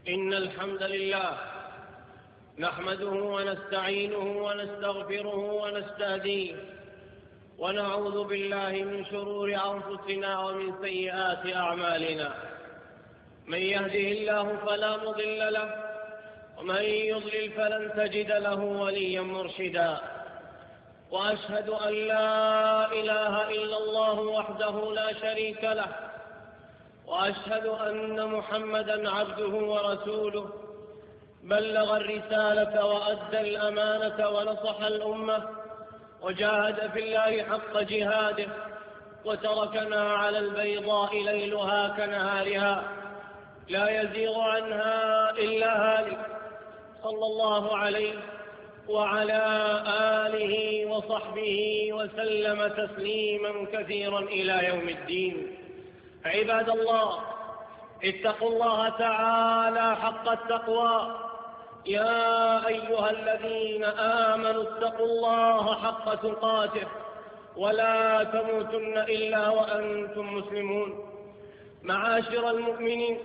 إن الحمد لله نحمده ونستعينه ونستغفره ونستهديه ونعوذ بالله من شرور أنفسنا ومن سيئات أعمالنا. من يهده الله فلا مضل له ومن يضلل فلن تجد له وليا مرشدا. وأشهد أن لا إله إلا الله وحده لا شريك له، وأشهد أن محمدا عبده ورسوله، بلغ الرسالة وأدى الأمانة ونصح الأمة وجاهد في الله حق جهاده، وتركنا على البيضاء ليلها كنهارها لا يزيغ عنها إلا هالك، صلى الله عليه وعلى آله وصحبه وسلم تسليما كثيرا إلى يوم الدين. عباد الله، اتقوا الله تعالى حق التقوى. يا أيها الذين آمنوا اتقوا الله حق تقاته ولا تموتن إلا وأنتم مسلمون. معاشر المؤمنين،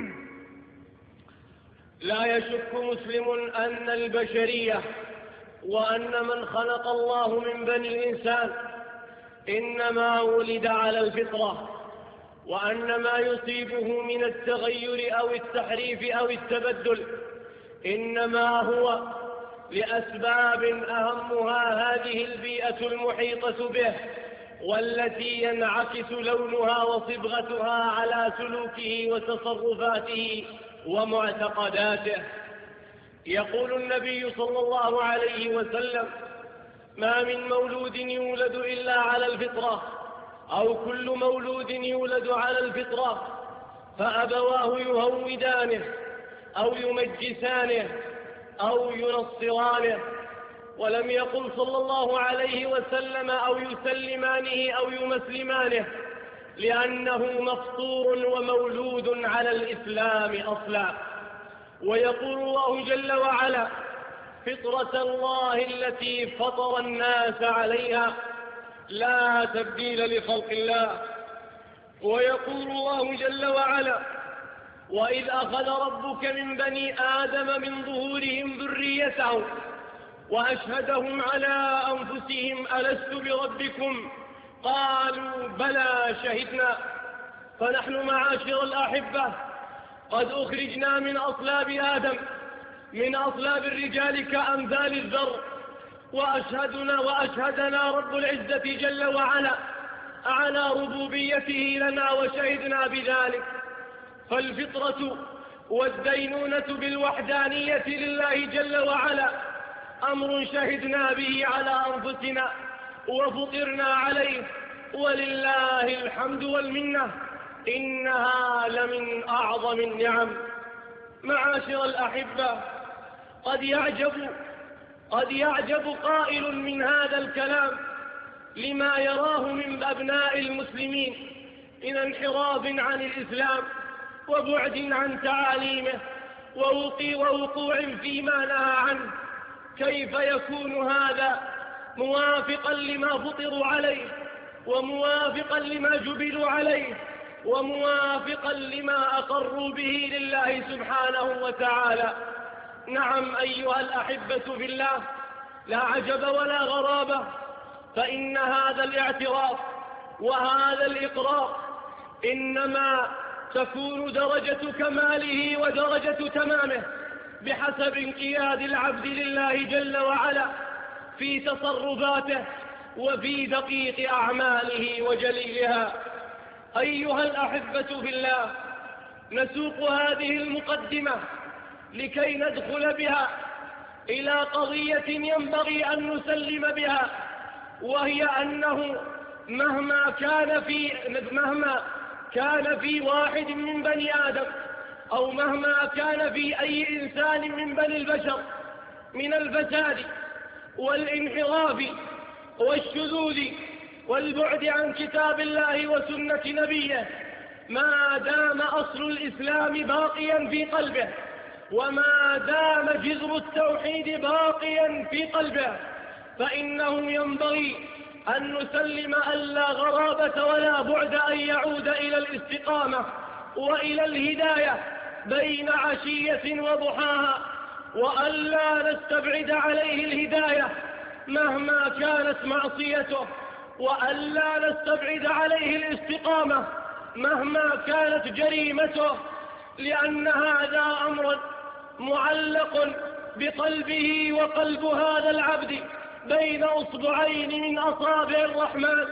لا يشك مسلم أن البشرية وأن من خلق الله من بني الإنسان إنما ولد على الفطرة، وأن ما يصيبه من التغير أو التحريف أو التبدل إنما هو لأسباب أهمها هذه البيئة المحيطة به، والتي ينعكس لونها وصبغتها على سلوكه وتصرفاته ومعتقداته. يقول النبي صلى الله عليه وسلم: ما من مولود يولد إلا على الفطرة، أو كل مولود يولد على الفطرة، فأبواه يهودانه أو يمجسانه أو ينصرانه. ولم يقل صلى الله عليه وسلم أو يسلمانه أو يمسلمانه، لأنه مفطور ومولود على الإسلام أصلا. ويقول الله جل وعلا: فطرة الله التي فطر الناس عليها لا تبديل لخلق الله. ويقول الله جل وعلا: وإذ أخذ ربك من بني آدم من ظهورهم ذريتهم وأشهدهم على أنفسهم ألست بربكم قالوا بلى شهدنا. فنحن معاشر الأحبة قد أخرجنا من أصلاب آدم، من أصلاب الرجال كأمثال الذر، وأشهدنا رب العزة جل وعلا على ربوبيته لنا وشهدنا بذلك. فالفطرة والدينونة بالوحدانية لله جل وعلا أمر شهدنا به على أنفسنا وفطرنا عليه، ولله الحمد والمنة، إنها لمن أعظم النعم. معاشر الأحبة، قد يعجب قائل من هذا الكلام لما يراه من أبناء المسلمين من انحراف عن الإسلام وبعد عن تعاليمه ووقوع فيما نهى عنه. كيف يكون هذا موافقا لما فطروا عليه، وموافقا لما جبلوا عليه، وموافقا لما أقروا به لله سبحانه وتعالى؟ نعم أيها الأحبة في الله، لا عجب ولا غرابة، فإن هذا الاعتراف وهذا الإقرار إنما تكون درجة كماله ودرجة تمامه بحسب انقياد العبد لله جل وعلا في تصرفاته وفي دقيق أعماله وجليلها. أيها الأحبة في الله، نسوق هذه المقدمة لكي ندخل بها إلى قضية ينبغي أن نسلم بها، وهي أنه مهما كان في واحد من بني آدم، أو مهما كان في أي إنسان من بني البشر من الفساد والانحراف والشذوذ والبعد عن كتاب الله وسنة نبيه، ما دام أصل الإسلام باقيا في قلبه، وما دام جذر التوحيد باقيا في قلبه، فإنه ينبغي أن نسلم أن لا غرابة ولا بعد أن يعود إلى الاستقامة وإلى الهداية بين عشية وضحاها، وألا نستبعد عليه الهداية مهما كانت معصيته، وألا نستبعد عليه الاستقامة مهما كانت جريمته، لأن هذا أمر معلق بقلبه وقلب هذا العبد بين أصبعين من أصابع الرحمن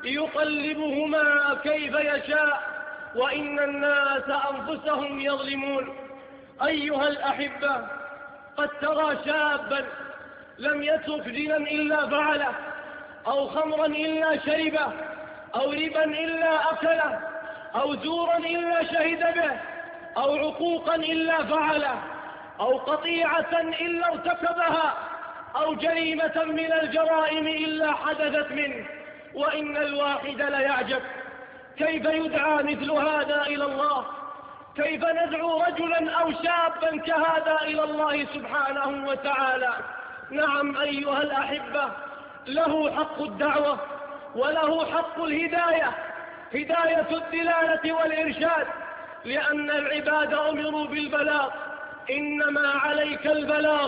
يقلبهما كيف يشاء، وإن الناس أنفسهم يظلمون. أيها الأحبة، قد ترى شابا لم يترك زنا إلا فعله، أو خمرا إلا شربه، أو ربا إلا أكله، أو زورا إلا شهد به، أو عقوقا إلا فعله، أو قطيعة إلا ارتكبها، أو جريمة من الجرائم إلا حدثت منه. وإن الواحد ليعجب كيف يدعى مثل هذا إلى الله، كيف ندعو رجلا أو شابا كهذا إلى الله سبحانه وتعالى. نعم أيها الأحبة، له حق الدعوة وله حق الهداية، هداية الدلالة والإرشاد، لأن العباد أمروا بالبلاغ، إنما عليك البلاغ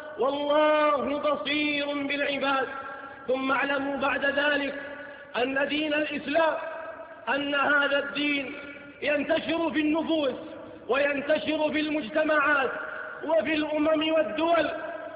والله بصير بالعباد. ثم اعلموا بعد ذلك أن دين الإسلام، أن هذا الدين ينتشر في النفوس وينتشر في المجتمعات وفي الأمم والدول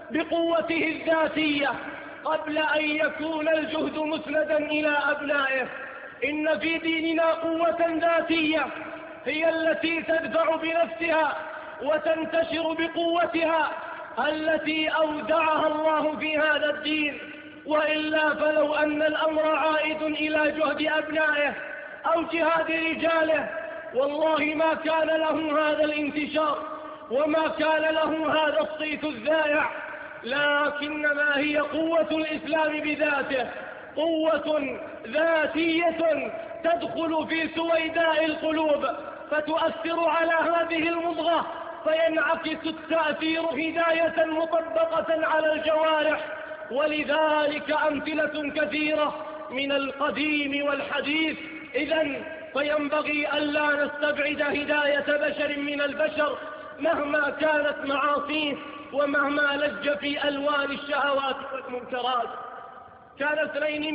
بقوته الذاتية قبل أن يكون الجهد مسندا إلى أبنائه. إن في ديننا قوة ذاتية هي التي تدفع بنفسها وتنتشر بقوتها التي أودعها الله في هذا الدين، وإلا فلو أن الأمر عائد إلى جهد أبنائه أو جهاد رجاله والله ما كان له هذا الانتشار وما كان له هذا الصيت الذائع، لكنما هي قوة الإسلام بذاته، قوة ذاتية تدخل في سويداء القلوب فتؤثر على هذه المضغة، فينعكس التأثير هداية مطبقة على الجوارح. ولذلك أمثلة كثيرة من القديم والحديث. إذن فينبغي ألا نستبعد هداية بشر من البشر مهما كانت معاصيه ومهما لج في ألوان الشهوات والمنكرات. كان اثنان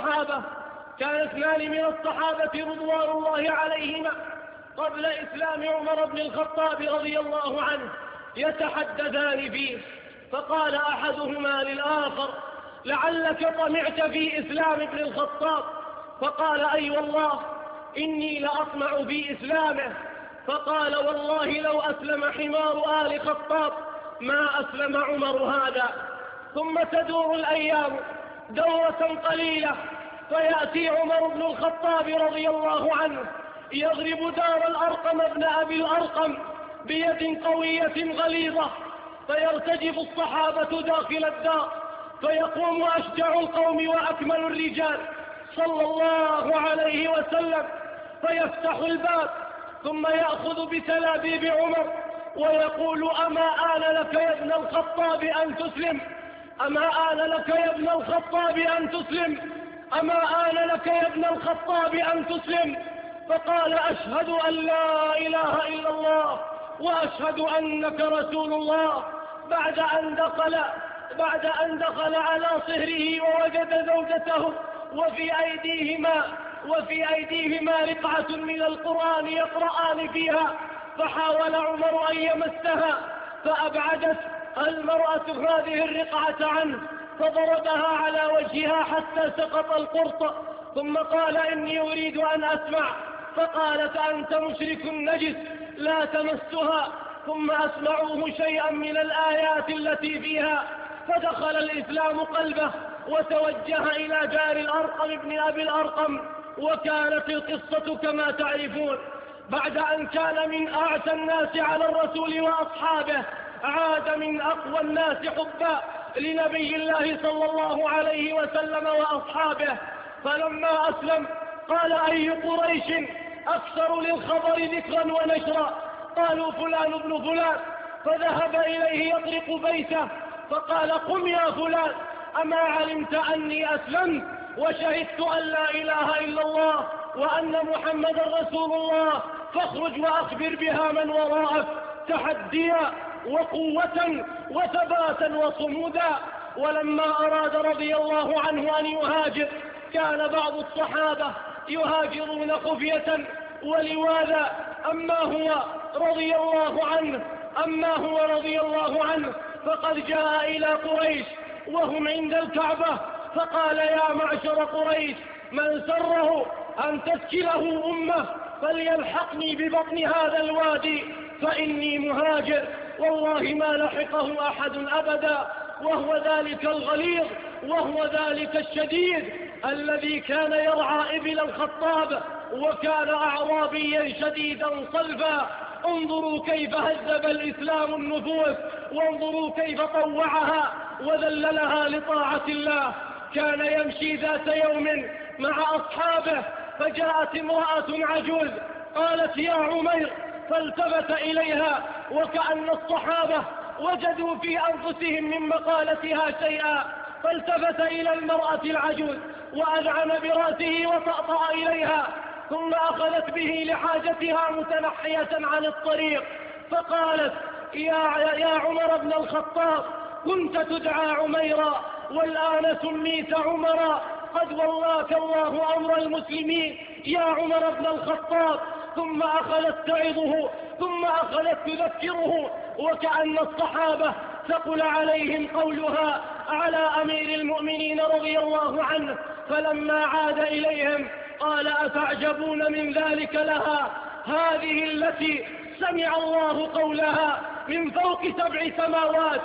من الصحابة رضوان الله عليهما قبل إسلام عمر بن الخطاب رضي الله عنه يتحدثان فيه، فقال أحدهما للآخر: لعلك طمعت في إسلام ابن الخطاب؟ فقال: أي والله إني لأطمع في إسلامه. فقال: والله لو أسلم حمار آل خطاب ما أسلم عمر هذا. ثم تدور الأيام دورة قليلة، فيأتي عمر بن الخطاب رضي الله عنه يضرب دار الأرقم ابن أبي الأرقم بيد قوية غليظة، فيرتجف الصحابة داخل الدار، فيقوم أشجع القوم وأكمل الرجال صلى الله عليه وسلم فيفتح الباب، ثم يأخذ بتلابيب عمر ويقول: أما آن لك يا ابن الخطاب أن تسلم؟ أما آن لك يا ابن الخطاب أن تسلم؟ أما آن لك يا ابن الخطاب أن تسلم؟ فقال: أشهد أن لا إله إلا الله وأشهد أنك رسول الله. بعد أن دخل على صهره ووجد زوجته وفي أيديهما رقعة من القرآن يقرآن فيها، فحاول عمر أن يمسها فأبعدت المرأة هذه الرقعة عنه، فضربها على وجهها حتى سقط القرط، ثم قال: إني أريد أن أسمع. فقالت: أنت مشرك نجس لا تمسها. ثم أسمعوه شيئا من الآيات التي فيها، فدخل الإسلام قلبه وتوجه إلى جار الأرقم ابن أبي الأرقم. وكانت القصة كما تعرفون: بعد أن كان من أعتى الناس على الرسول وأصحابه، عاد من أقوى الناس حبا لنبي الله صلى الله عليه وسلم وأصحابه. فلما أسلم قال: أي قريش أكثر للخبر ذكرا ونشرا؟ قالوا: فلان ابن فلان. فذهب إليه يطرق بيته فقال: قم يا فلان، أما علمت أني أسلمت وشهدت أن لا إله إلا الله وأن محمد رسول الله؟ فاخرج وأخبر بها من وراءك تحديا وقوة وثباتا وصمودا. ولما أراد رضي الله عنه أن يهاجر كان بعض الصحابة يهاجرون خفية، ولواذا أما هو رضي الله عنه فقد جاء إلى قريش وهم عند الكعبة فقال: يا معشر قريش، من سره أن تسكله أمه فليلحقني ببطن هذا الوادي فإني مهاجر. والله ما لحقه أحد أبدا، وهو ذلك الغليظ وهو ذلك الشديد الذي كان يرعى إبل الخطاب، وكان أعرابيا شديدا صلبا. انظروا كيف هذب الإسلام النفوس، وانظروا كيف طوعها وذللها لطاعة الله. كان يمشي ذات يوم مع أصحابه فجاءت امرأة عجوز قالت: يا عمير، فالتفت إليها وكأن الصحابة وجدوا في أنفسهم من مقالتها شيئا، فالتفت إلى المرأة العجوز وأذعن برأسه وطأطأ إليها، ثم أخذت به لحاجتها متنحية عن الطريق، فقالت: يا عمر بن الخطاب، كنت تدعى عميرا والآن سميت عمرا، قد ولاك الله أمر المسلمين يا عمر بن الخطاب. ثم أخذت تعظه، ثم أخذت تذكره، وكأن الصحابة ثقل عليهم قولها على أمير المؤمنين رضي الله عنه. فلما عاد إليهم قال: أتعجبون من ذلك لها؟ هذه التي سمع الله قولها من فوق 7 سماوات،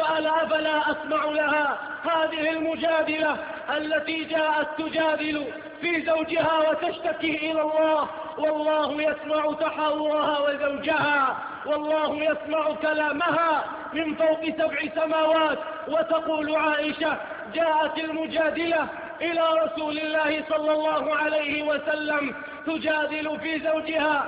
أفلا أسمع لها؟ هذه المجادلة التي جاءت تجادل في زوجها وتشتكي إلى الله، والله يسمع تحاورها وزوجها، والله يسمع كلامها من فوق 7 سماوات. وتقول عائشة: جاءت المجادلة إلى رسول الله صلى الله عليه وسلم تجادل في زوجها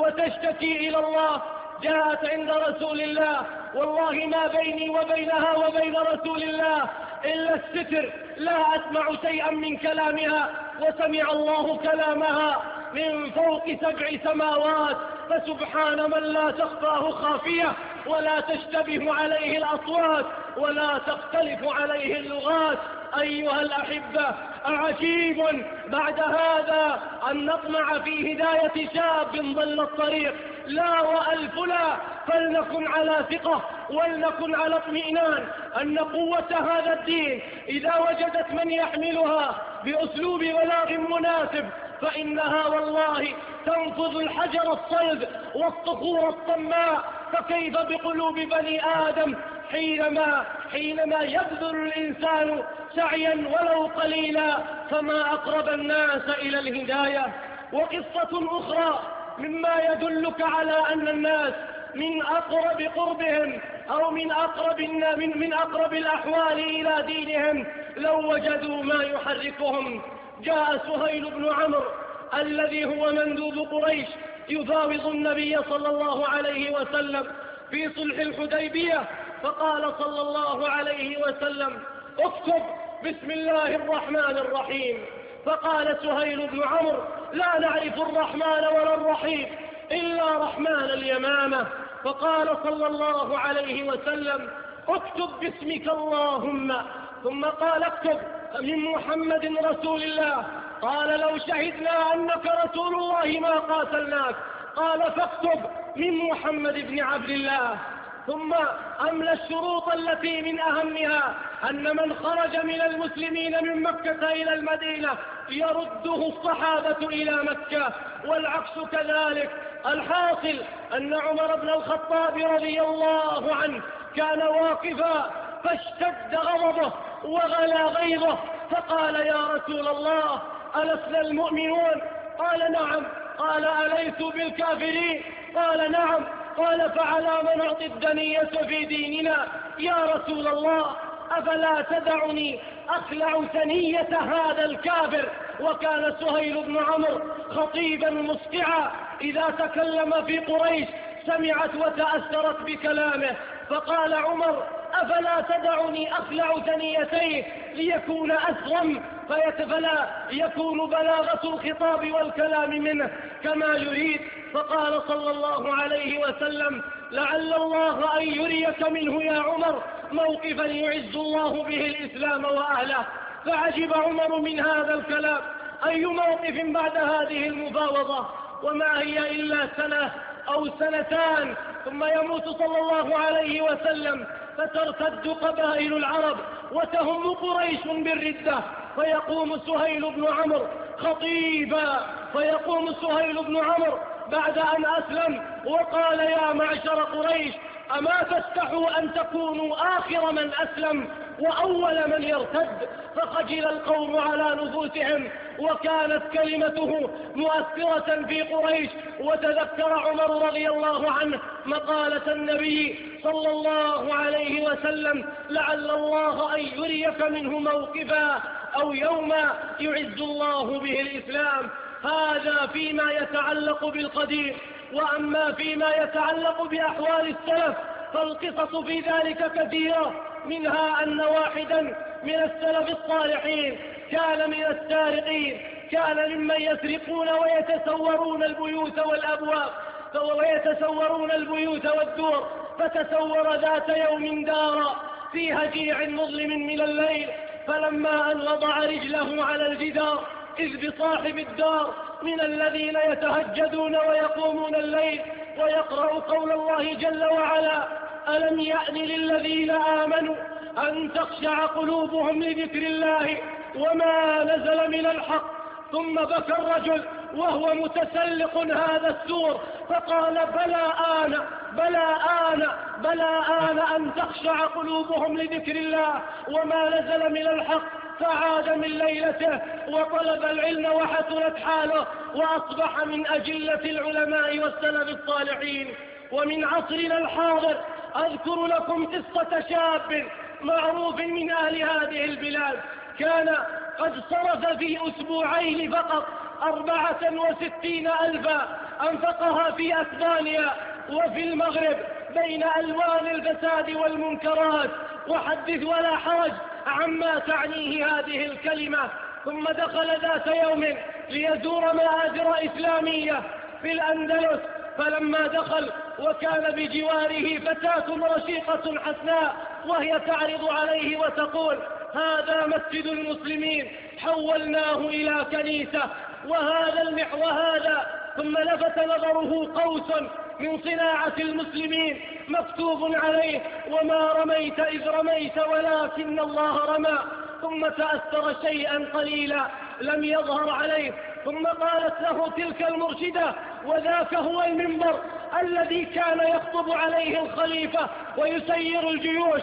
وتشتكي إلى الله. جاءت عند رسول الله: والله ما بيني وبينها وبين رسول الله إلا الستر، لا أسمع شيئا من كلامها. وسمع الله كلامها من فوق 7 سماوات، فسبحان من لا تخفاه خافية ولا تشتبه عليه الأصوات ولا تختلف عليه اللغات. أيها الأحبة، أعجيب بعد هذا أن نطمع في هداية شاب ضل الطريق. لا وألف لا، فلنكن على ثقة ولنكن على اطمئنان أن قوة هذا الدين إذا وجدت من يحملها بأسلوب بلاغ مناسب فإنها والله تنفذ الحجر الصلب والصخور الصماء. فكيف بقلوب بني آدم حينما يبذل الإنسان سعيا ولو قليلا؟ فما أقرب الناس إلى الهداية. وقصة أخرى مما يدلك على أن الناس من أقرب قربهم أو من أقرب الأحوال إلى دينهم لو وجدوا ما يحركهم. جاء سهيل بن عمرو الذي هو مندوب قريش يفاوض النبي صلى الله عليه وسلم في صلح الحديبية، فقال صلى الله عليه وسلم: اكتب بسم الله الرحمن الرحيم. فقال سهيل بن عمرو: لا نعرف الرحمن ولا الرحيم إلا رحمن اليمامة. فقال صلى الله عليه وسلم: اكتب باسمك اللهم. ثم قال: اكتب من محمد رسول الله. قال: لو شهدنا أنك رسول الله ما قاتلناك. قال: فاكتب من محمد بن عبد الله. ثم أملى الشروط التي من أهمها أن من خرج من المسلمين من مكة إلى المدينة يرده الصحابة إلى مكة والعكس كذلك. الحاصل أن عمر بن الخطاب رضي الله عنه كان واقفا، فاشتد غضبه وغلى غيظه، فقال: يا رسول الله، ألسنا المؤمنون؟ قال: نعم. قال: أليسوا بالكافرين؟ قال: نعم. قال: فعلى من نعطي الدنية في ديننا يا رسول الله؟ أفلا تدعني أخلع ثنية هذا الكافر. وكان سهيل بن عمرو خطيبا مسقعا، إذا تكلم في قريش سمعت وتأثرت بكلامه. فقال عمر: أفلا تدعني أخلع ثنيتيه ليكون أسرم فلا يكون بلاغة الخطاب والكلام منه كما يريد. فقال صلى الله عليه وسلم: لعل الله أن يريك منه يا عمر موقفا يعز الله به الإسلام وأهله. فعجب عمر من هذا الكلام، أي موقف بعد هذه المفاوضة؟ وما هي إلا سنة أو سنتان ثم يموت صلى الله عليه وسلم، فترتد قبائل العرب وتهم قريش بالردة، فيقوم سهيل بن عمرو خطيبا، فيقوم سهيل بن عمرو بعد أن أسلم وقال: يا معشر قريش، أما تستحوا أن تكونوا آخر من أسلم وأول من يرتد؟ فخجل القوم على نفوسهم، وكانت كلمته مؤثرة في قريش. وتذكر عمر رضي الله عنه مقالة النبي صلى الله عليه وسلم: لعل الله أن يريك منه موقفا أو يوما يعز الله به الإسلام. هذا فيما يتعلق بالقديم. وأما فيما يتعلق بأحوال السلف فالقصص في ذلك كثيرة، منها أن واحدا من السلف الصالحين كان من السارقين، كان ممن يسرقون ويتسورون البيوت والأبواب ويتسورون البيوت والدور. فتسور ذات يوم دارا في هجيع مظلم من الليل، فلما أن وضع رجله على الجدار إذ بصاحب الدار من الذين يتهجدون ويقومون الليل ويقرأ قول الله جل وعلا: ألم يأن للذين آمنوا أن تخشع قلوبهم لذكر الله وما نزل من الحق. ثم بكى الرجل وهو متسلق هذا السور فقال: بلى آن أن تخشع قلوبهم لذكر الله وما نزل من الحق. فعاد من ليلته وطلب العلم وحسنت حاله، وأصبح من أجلة العلماء والسلف الصالحين. ومن عصرنا الحاضر أذكر لكم قصة شاب معروف من أهل هذه البلاد، كان قد صرف في أسبوعين فقط 64,000 أنفقها في أسبانيا وفي المغرب بين ألوان الفساد والمنكرات. وحدث ولا حرج عما تعنيه هذه الكلمة. ثم دخل ذات يوم ليزور مآزر إسلامية في الأندلس، فلما دخل وكان بجواره فتاة رشيقة حسناء وهي تعرض عليه وتقول: هذا مسجد المسلمين حولناه إلى كنيسة، وهذا. ثم لفت نظره قوس من صناعة المسلمين مكتوب عليه: وما رميت إذ رميت ولكن الله رمى. ثم تأثر شيئا قليلا لم يظهر عليه، ثم قالت له تلك المرشدة: وذاك هو المنبر الذي كان يخطب عليه الخليفة ويسير الجيوش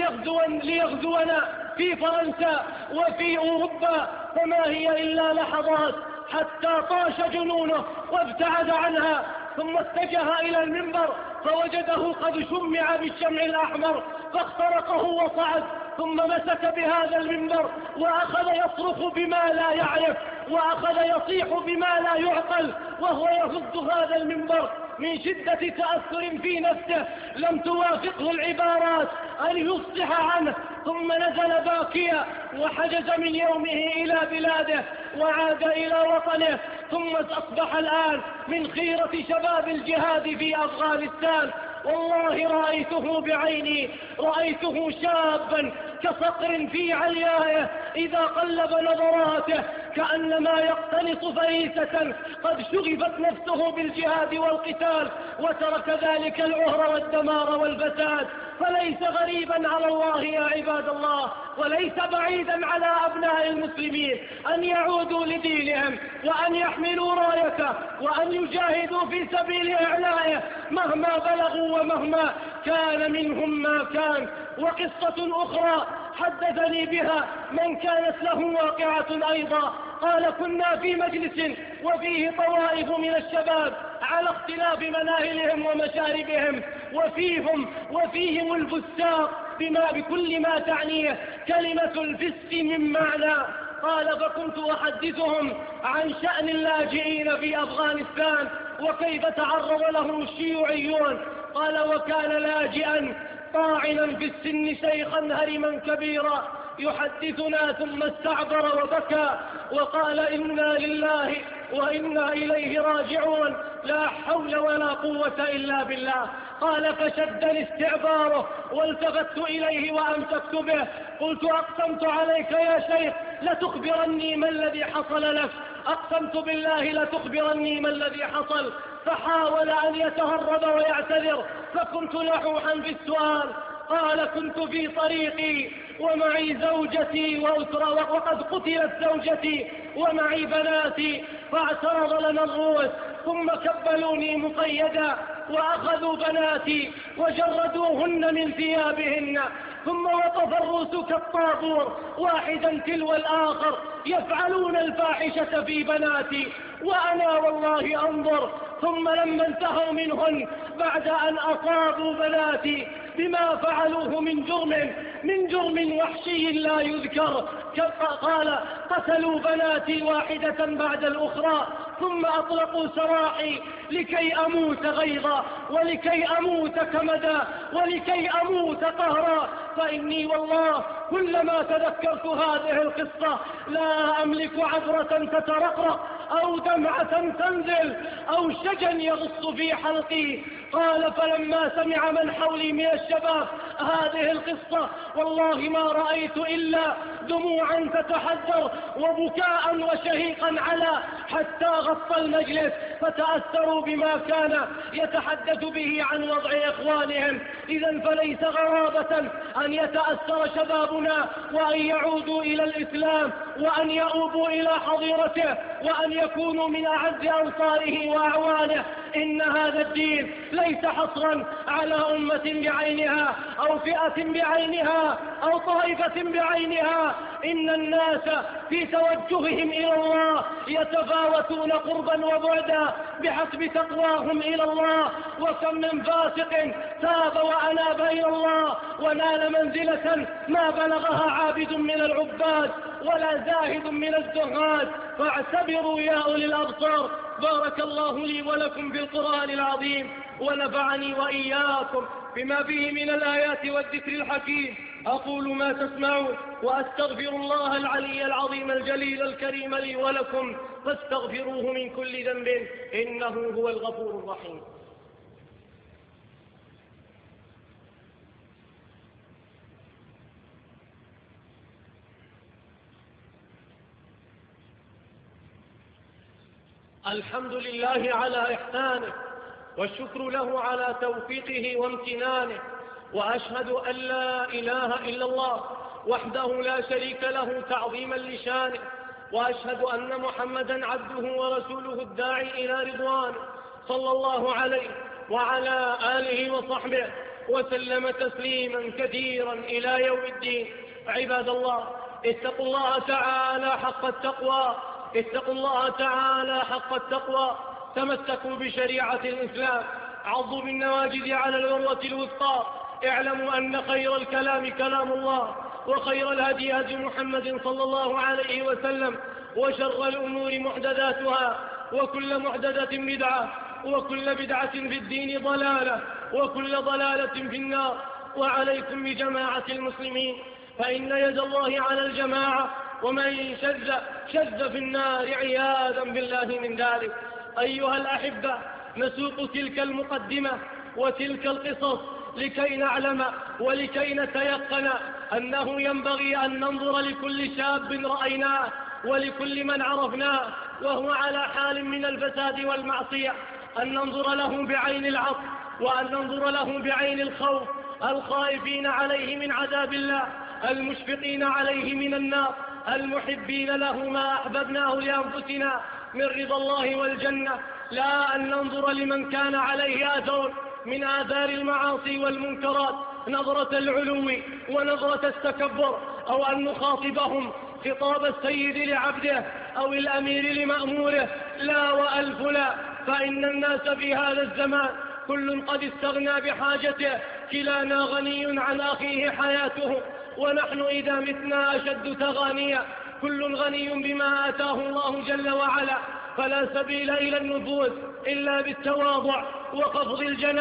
ليغزونا في فرنسا وفي أوروبا. فما هي إلا لحظات حتى طاش جنونه وابتعد عنها، ثم اتجه إلى المنبر فوجده قد شمع بالشمع الأحمر فاخترقه وصعد، ثم مسك بهذا المنبر وأخذ يصرخ بما لا يعرف وأخذ يصيح بما لا يعقل وهو يهز هذا المنبر من شدة تأثر في نفسه لم توافقه العبارات أن يفصح عنه. ثم نزل باكيا وحجز من يومه إلى بلاده وعاد إلى وطنه. ثم أصبح الآن من خيرة شباب الجهاد في أفغانستان. والله رأيته بعيني، رأيته شابا كصقر في عليائه إذا قلب نظراته كأنما يقتنص فريسة قد شغفت نفسه بالجهاد والقتال، وترك ذلك العهر والدمار والفساد. فليس غريبا على الله يا عباد الله، وليس بعيدا على أبناء المسلمين أن يعودوا لدينهم وأن يحملوا رايته وأن يجاهدوا في سبيل إعلائه مهما بلغوا ومهما كان منهم ما كان. وقصة أخرى حدثني بها من كانت له واقعة أيضا، قال: كنا في مجلس وفيه طوائف من الشباب على اختلاف مناهلهم ومشاربهم، وفيهم الفساق بكل ما تعنيه كلمة الفسق من معنى. قال: فكنت أحدثهم عن شأن اللاجئين في أفغانستان وكيف تعرض له الشيوعيون. قال: وكان لاجئا طاعنا في السن شيخا هرما كبيرا يحدثنا ثم استعبر وبكى وقال: إنا لله وإنا إليه راجعون، لا حول ولا قوة إلا بالله. قال فشدني استعباره والتفت إليه وأمسكت به، قلت أقسمت عليك يا شيخ لتخبرني ما الذي حصل لك، أقسمت بالله لتخبرني ما الذي حصل. فحاول أن يتهرب ويعتذر، فكنت لحوحا في السؤال. قال كنت في طريقي ومعي زوجتي وأسرة، وقد قتلت زوجتي ومعي بناتي، فاعترض لنا الروس ثم كبلوني مقيدا وأخذوا بناتي وجردوهن من ثيابهن، ثم وقف الروس كالطابور واحدا تلو الآخر يفعلون الفاحشة في بناتي وأنا والله أنظر. ثم لما انتهوا منهن بعد أن أصابوا بناتي بما فعلوه من جرم وحشي لا يذكر، قال قتلوا بناتي واحدة بعد الأخرى، ثم أطلقوا سراحي لكي أموت غيظا ولكي أموت كمدا ولكي أموت قهرا. فإني والله كلما تذكرت هذه القصة لا أملك عبرة تترقرق أو دمعة تنزل أو شجا يغص في حلقي. قال فلما سمع من حولي من الشباب هذه القصة والله ما رأيت إلا دموعا تتحدر وبكاء وشهيقا على، حتى غطى المجلس فتأثروا بما كان يتحدث به عن وضع إخوانهم. إذن فليس غرابة أن يتأثر شبابنا وأن يعودوا إلى الإسلام وأن يؤوبوا إلى حظيرته وأن يكونوا من أعز أنصاره وأعوانه. إن هذا الدين ليس حصرا على أمة بعينها أو فئة بعينها أو طائفة بعينها، إن الناس في توجههم إلى الله يتفاوتون قربا وبعدا بحسب تقواهم إلى الله. وكم من فاسق تاب وأناب إلى الله ونال منزلة ما بلغها عابد من العباد ولا زاهد من الزهاد. فاعتبروا يا أولي الأبصار. بارك الله لي ولكم في القرآن العظيم ونفعني وإياكم بما فيه من الآيات والذكر الحكيم. أقول ما تسمعون وأستغفر الله العلي العظيم الجليل الكريم لي ولكم فاستغفروه من كل ذنب إنه هو الغفور الرحيم. الحمد لله على إحسانه والشكر له على توفيقه وامتنانه، وأشهد أن لا إله إلا الله وحده لا شريك له تعظيما لشانه، وأشهد أن محمدا عبده ورسوله الداعي إلى رضوانه صلى الله عليه وعلى آله وصحبه وسلم تسليما كثيرا إلى يوم الدين. عباد الله، اتقوا الله تعالى حق التقوى، اتقوا الله تعالى حق التقوى، تمسكوا بشريعة الإسلام، عضوا بالنواجذ على العروة الوثقى. اعلموا أن خير الكلام كلام الله، وخير الهدي هدي محمد صلى الله عليه وسلم، وشر الأمور محدثاتها، وكل محدثة بدعة، وكل بدعة في الدين ضلالة، وكل ضلالة في النار. وعليكم بجماعة المسلمين، فإن يد الله على الجماعة، ومن شذ في النار عياذا بالله من ذلك. أيها الأحبة، نسوق تلك المقدمة وتلك القصص لكي نعلم ولكي نتيقن أنه ينبغي أن ننظر لكل شاب رأيناه ولكل من عرفناه وهو على حال من الفساد والمعصية، أن ننظر له بعين العطف، وأن ننظر له بعين الخوف، الخائفين عليه من عذاب الله، المشفقين عليه من النار، المحبين له ما أحببناه لأنفسنا من رضا الله والجنة. لا أن ننظر لمن كان عليه أثر من آثار المعاصي والمنكرات نظرة العلو ونظرة التكبر، أو أن نخاطبهم خطاب السيد لعبده أو الأمير لمأموره. لا وألف لا، فإن الناس في هذا الزمان كل قد استغنى بحاجته، كلانا غني عن أخيه حياته، ونحن إذا متنا أشد تغانيا، كل غني بما آتاه الله جل وعلا. فلا سبيل إلى النفوذ إلا بالتواضع وخفض الجناح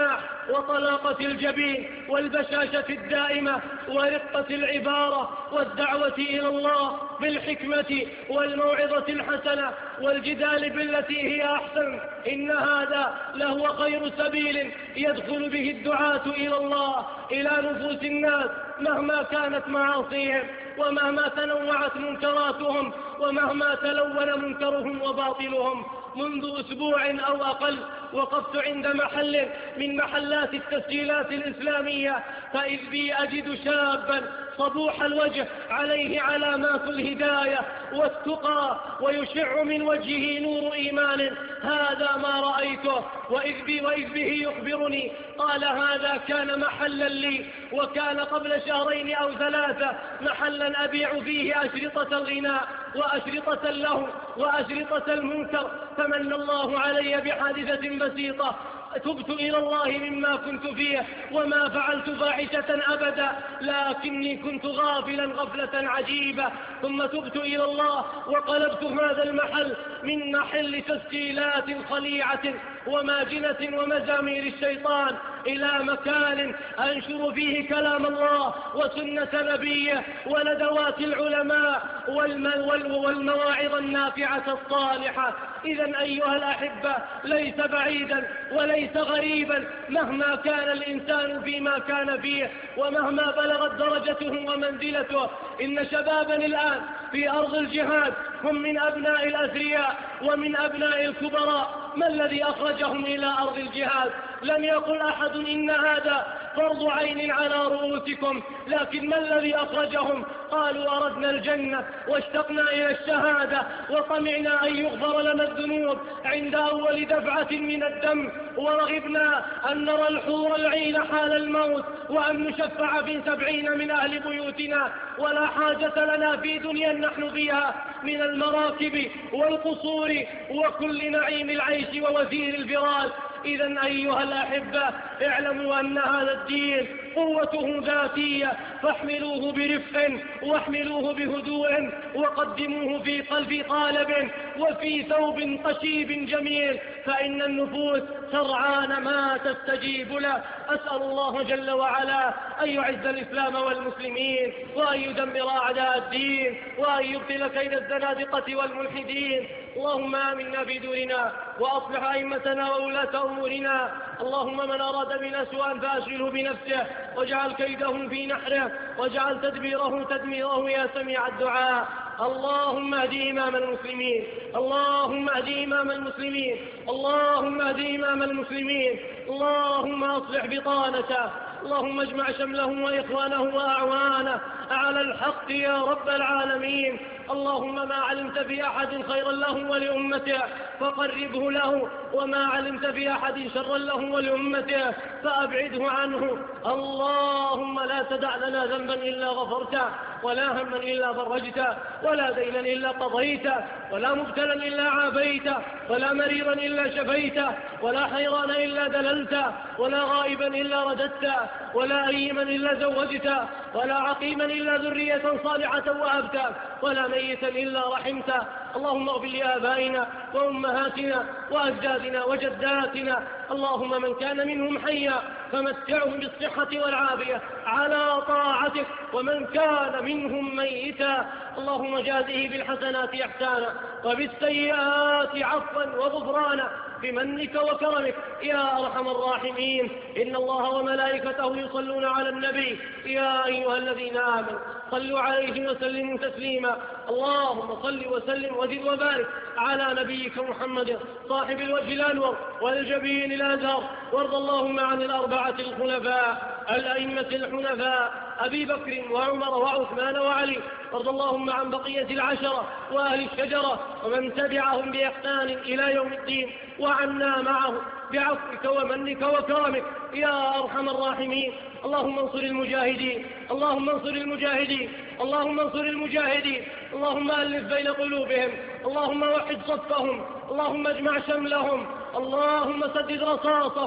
وطلاقة الجبين والبشاشة الدائمة ورقة العبارة والدعوة إلى الله بالحكمة والموعظة الحسنة والجدال بالتي هي أحسن، إن هذا لهو خير سبيل يدخل به الدعاة إلى الله إلى نفوس الناس مهما كانت معاصيهم ومهما تنوعت منكراتهم ومهما تلون منكرهم وباطلهم. منذ أسبوع أو أقل وقفت عند محل من محلات التسجيلات الإسلامية، فإذ بي أجد شابا صبوح الوجه عليه علامات الهداية والتقى ويشع من وجهه نور إيمان، هذا ما رأيته. وإذ به يخبرني قال هذا كان محلا لي، وكان قبل شهرين أو 3 محلا أبيع فيه أشرطة الغناء وأشرطة اللهو وأشرطة المنكر، فمن الله علي بحادثة بسيطة، تبت إلى الله مما كنت فيه وما فعلت فاحشة أبدا، لكني كنت غافلا غفلة عجيبة، ثم تبت إلى الله وقلبت هذا المحل من محل تسجيلات خليعة وماجنة ومزامير الشيطان إلى مكان أنشر فيه كلام الله وسنة نبيه وندوات العلماء والمواعظ النافعة الصالحة. إذن أيها الأحبة، ليس بعيدا وليس غريبا مهما كان الإنسان فيما كان فيه ومهما بلغت درجته ومنزلته، إن شبابا الآن في أرض الجهاد هم من أبناء الأثرياء ومن أبناء الكبراء. ما الذي أخرجهم إلى أرض الجهاد؟ لم يقل أحد إن هذا فرض عين على رؤوسكم، لكن ما الذي أخرجهم؟ قالوا أردنا الجنة واشتقنا إلى الشهادة وطمعنا أن يغفر لنا الذنوب عند أول دفعة من الدم، ورغبنا أن نرى الحور العين حال الموت وأن نشفع في 70 من أهل بيوتنا، ولا حاجة لنا في دنيا نحن فيها من المراكب والقصور وكل نعيم العيش ووزير الفراش. إذن أيها الأحبة، اعلموا أن هذا الدين قوته ذاتية، فاحملوه برفق واحملوه بهدوء وقدموه في قالب وفي ثوب طشيب جميل، فإن النفوس سرعان ما تستجيب له. أسأل الله جل وعلا أن يعز الإسلام والمسلمين وأن يدمر أعداء الدين وأن يبطل كيد الزنادقة والملحدين. اللهم آمنا في دورنا وأصلح أئمتنا وولاة أمورنا. اللهم من أراد بنا سوءا فأشغله بنفسه واجعل كيده في نحره واجعل تدبيره تدميره يا سميع الدعاء. اللهم اهد إمام المسلمين، اللهم اهد إمام المسلمين، اللهم اهد إمام المسلمين، اللهم أصلح بطانته، اللهم اجمع شمله وإخوانه وأعوانه على الحق يا رب العالمين. اللهم ما علمت في أحد خيرا له ولأمته فقربه له، وما علمت في أحد شرا له ولأمته فأبعده عنه. اللهم لا تدع لنا ذنبا إلا غفرته، ولا هما إلا فرجته، ولا دينا إلا قضيته، ولا مبتلا إلا عافيته، ولا مريضا إلا شفيته، ولا حيران إلا دللته، ولا غائبا إلا رددته، ولا أيما إلا زوجته، ولا عقيما إلا ذرية صالحة وهبته، ولا ميتا إلا رحمته. اللهم اغفر لآبائنا وأمهاتنا وأجدادنا وجداتنا، اللهم من كان منهم حيا فمتعهم بالصحة والعافية على طاعتك، ومن كان منهم ميتا اللهم جازه بالحسنات إحسانا وبالسيئات عفوا وغفرانا بمنك وكرمك يا أرحم الراحمين. إن الله وملائكته يصلون على النبي يا أيها الذين آمنوا صلوا عليه وسلموا تسليما. اللهم صل وسلم وزد وبارك على نبيك محمد صاحب الوجه الأنور والجبين الأزهر، وارض اللهم عن الأربعة الخلفاء الأئمة الحنفاء أبي بكر وعمر وعثمان وعلي، وارض اللهم عن بقية العشرة وأهل الشجرة ومن تبعهم بإحسان إلى يوم الدين، وعنا معه بعفوك ومنك وكرمك يا أرحم الراحمين. اللهم انصر المجاهدين، اللهم انصر المجاهدين، اللهم انصر المجاهدين، اللهم ألف بين قلوبهم، اللهم وحد صفهم، اللهم اجمع شملهم، اللهم سدد رصاصهم،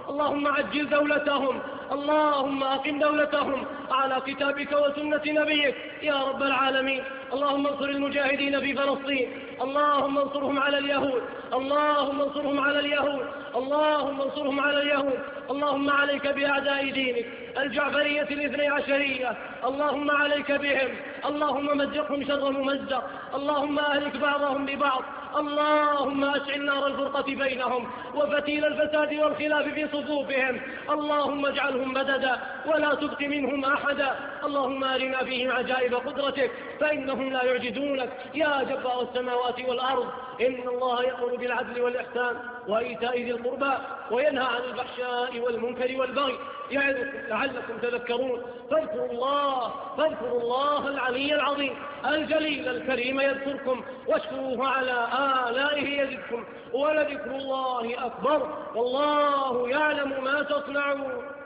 اللهم عجل دولتهم، اللهم أقم دولتهم على كتابك وسنة نبيك يا رب العالمين. اللهم انصر المجاهدين في فلسطين، اللهم انصرهم على اليهود، اللهم انصرهم على اليهود، اللهم انصرهم على اليهود. اللهم عليك بأعداء دينك الجعفرية الاثني عشرية، اللهم عليك بهم، اللهم مزقهم شر ممزق، اللهم أهلك بعضهم ببعض، اللهم أشعل نار الفرقة بينهم وفتيل الفساد والخلاف في صفوفهم، اللهم اجعلهم مددا ولا تبق منهم أحدا. اللهم أرنا فيهم عجائب قدرتك فإنهم لا يعجزونك يا جبار السماوات والأرض. إن الله يأمر بالعدل والإحسان وإيتاء ذي القربى وينهى عن الفحشاء والمنكر والبغي يعظكم لعلكم تذكرون. فاذكروا الله العلي العظيم الجليل الكريم يذكركم، واشكروه على آلائه يزدكم، ولذكر الله أكبر والله يعلم ما تصنعون.